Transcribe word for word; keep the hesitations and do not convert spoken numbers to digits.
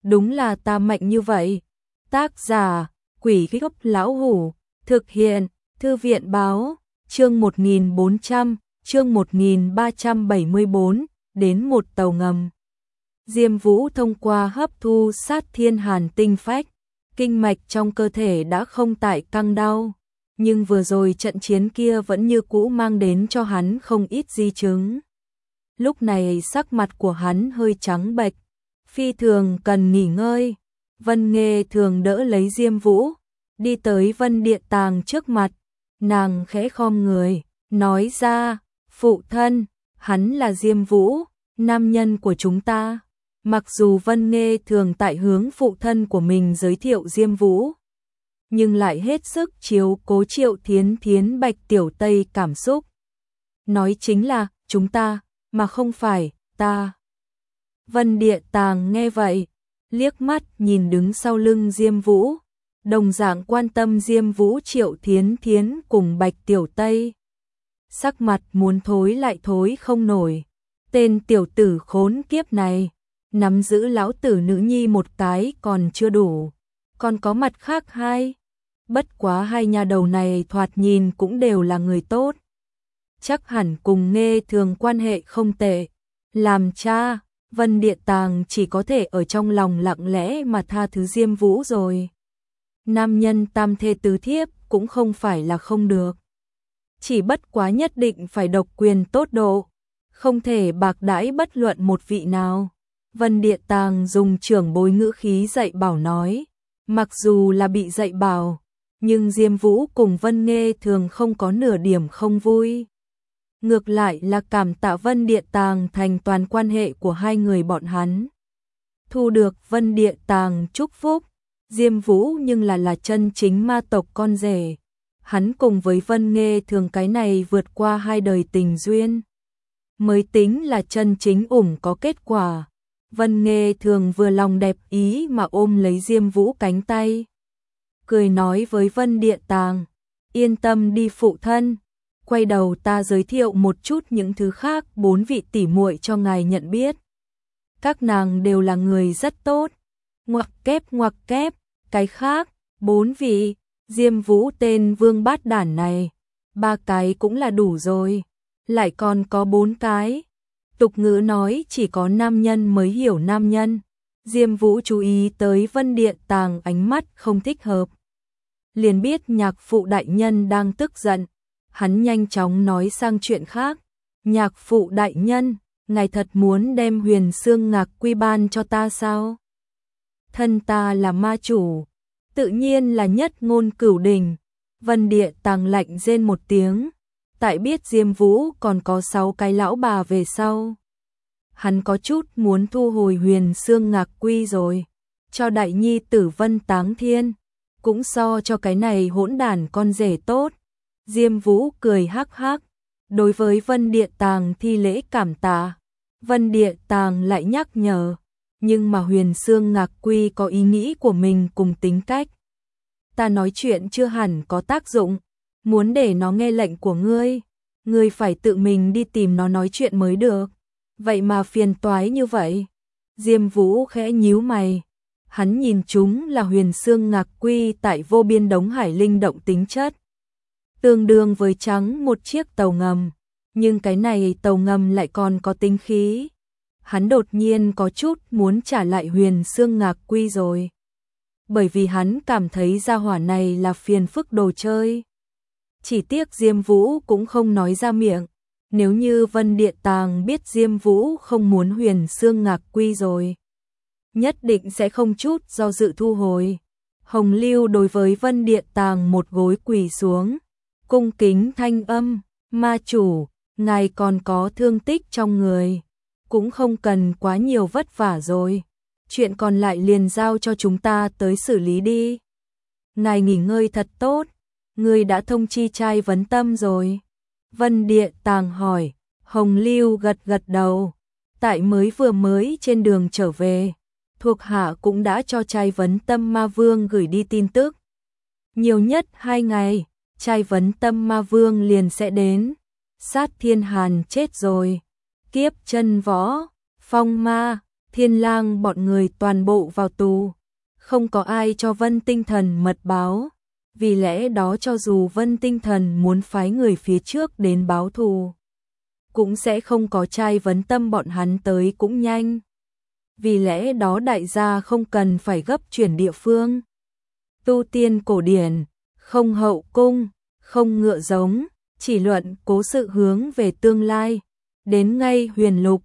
đúng là ta mạnh như vậy. Tác giả, Quỷ Gốc Lão Hủ, thực hiện, Thư viện Báo, chương một nghìn bốn trăm, chương một nghìn ba trăm bảy mươi tư, đến một tàu ngầm. Diêm Vũ thông qua hấp thu sát thiên hàn tinh phách, kinh mạch trong cơ thể đã không tại căng đau, nhưng vừa rồi trận chiến kia vẫn như cũ mang đến cho hắn không ít di chứng. Lúc này sắc mặt của hắn hơi trắng bệch, phi thường cần nghỉ ngơi. Vân Nghê thường đỡ lấy Diêm Vũ, đi tới Vân Điện Tàng trước mặt, nàng khẽ khom người, nói ra, phụ thân, hắn là Diêm Vũ, nam nhân của chúng ta. Mặc dù Vân Nghê thường tại hướng phụ thân của mình giới thiệu Diêm Vũ, nhưng lại hết sức chiếu cố Triệu Thiến Thiến Bạch Tiểu Tây cảm xúc. Nói chính là, chúng ta, mà không phải, ta. Vân Địa Tàng nghe vậy, liếc mắt nhìn đứng sau lưng Diêm Vũ, đồng dạng quan tâm Diêm Vũ Triệu Thiến Thiến cùng Bạch Tiểu Tây. Sắc mặt muốn thối lại thối không nổi, tên tiểu tử khốn kiếp này, nắm giữ lão tử nữ nhi một cái còn chưa đủ, còn có mặt khác hai. Bất quá hai nhà đầu này thoạt nhìn cũng đều là người tốt, chắc hẳn cùng Nghê thường quan hệ không tệ. Làm cha, Vân Địa Tàng chỉ có thể ở trong lòng lặng lẽ mà tha thứ Diêm Vũ rồi. Nam nhân tam thê tứ thiếp cũng không phải là không được, chỉ bất quá nhất định phải độc quyền tốt độ, không thể bạc đãi bất luận một vị nào. Vân Địa Tàng dùng trưởng bối ngữ khí dạy bảo nói, mặc dù là bị dạy bảo, nhưng Diêm Vũ cùng Vân Nghê thường không có nửa điểm không vui. Ngược lại là cảm tạ Vân Địa Tàng thành toàn quan hệ của hai người bọn hắn. Thu được Vân Địa Tàng chúc phúc, Diêm Vũ nhưng là là chân chính ma tộc con rể. Hắn cùng với Vân Nghê thường cái này vượt qua hai đời tình duyên, mới tính là chân chính ủng có kết quả. Vân Nghê thường vừa lòng đẹp ý mà ôm lấy Diêm Vũ cánh tay, cười nói với Vân Địa Tàng, yên tâm đi phụ thân, quay đầu ta giới thiệu một chút những thứ khác bốn vị tỷ muội cho ngài nhận biết. Các nàng đều là người rất tốt. Ngoặc kép ngoặc kép, cái khác, bốn vị, Diêm Vũ tên vương bát đản này, ba cái cũng là đủ rồi, lại còn có bốn cái. Tục ngữ nói chỉ có nam nhân mới hiểu nam nhân. Diêm Vũ chú ý tới Vân Địa Tàng ánh mắt không thích hợp, liền biết nhạc phụ đại nhân đang tức giận. Hắn nhanh chóng nói sang chuyện khác, nhạc phụ đại nhân, ngài thật muốn đem Huyền Xương Ngạc Quy ban cho ta sao? Thân ta là ma chủ, tự nhiên là nhất ngôn cửu đình. Vân Địa Tàng lạnh rên một tiếng, tại biết Diêm Vũ còn có sáu cái lão bà về sau, hắn có chút muốn thu hồi Huyền Xương Ngạc Quy rồi, cho đại nhi tử Vân Táng Thiên, cũng so cho cái này hỗn đản con rể tốt. Diêm Vũ cười hắc hắc, đối với Vân Địa Tàng thi lễ cảm tạ. Vân Địa Tàng lại nhắc nhở, nhưng mà Huyền Xương Ngạc Quy có ý nghĩ của mình cùng tính cách. Ta nói chuyện chưa hẳn có tác dụng, muốn để nó nghe lệnh của ngươi, ngươi phải tự mình đi tìm nó nói chuyện mới được. Vậy mà phiền toái như vậy. Diêm Vũ khẽ nhíu mày, hắn nhìn chúng là Huyền Xương Ngạc Quy tại vô biên đống hải linh động tính chất, tương đương với trắng một chiếc tàu ngầm, nhưng cái này tàu ngầm lại còn có tính khí. Hắn đột nhiên có chút muốn trả lại Huyền Xương Ngạc Quy rồi, bởi vì hắn cảm thấy gia hỏa này là phiền phức đồ chơi. Chỉ tiếc Diêm Vũ cũng không nói ra miệng, nếu như Vân Địa Tàng biết Diêm Vũ không muốn Huyền Xương Ngạc Quy rồi, nhất định sẽ không chút do dự thu hồi. Hồng Lưu đối với Vân Địa Tàng một gối quỳ xuống, cung kính thanh âm, ma chủ, ngài còn có thương tích trong người, cũng không cần quá nhiều vất vả rồi, chuyện còn lại liền giao cho chúng ta tới xử lý đi. Ngài nghỉ ngơi thật tốt, ngươi đã thông chi trai vấn tâm rồi? Vân Địa Tàng hỏi. Hồng Lưu gật gật đầu, tại mới vừa mới trên đường trở về, thuộc hạ cũng đã cho trai vấn tâm ma vương gửi đi tin tức. Nhiều nhất hai ngày, trai vấn tâm ma vương liền sẽ đến. Sát Thiên Hàn chết rồi, Kiếp Chân Võ, Phong Ma, Thiên Lang bọn người toàn bộ vào tù, không có ai cho Vân Tinh Thần mật báo, vì lẽ đó cho dù Vân Tinh Thần muốn phái người phía trước đến báo thù, cũng sẽ không có trai vấn tâm bọn hắn tới cũng nhanh. Vì lẽ đó đại gia không cần phải gấp chuyển địa phương. Tu tiên cổ điển, không hậu cung, không ngựa giống, chỉ luận cố sự hướng về tương lai. Đến ngay huyền lục,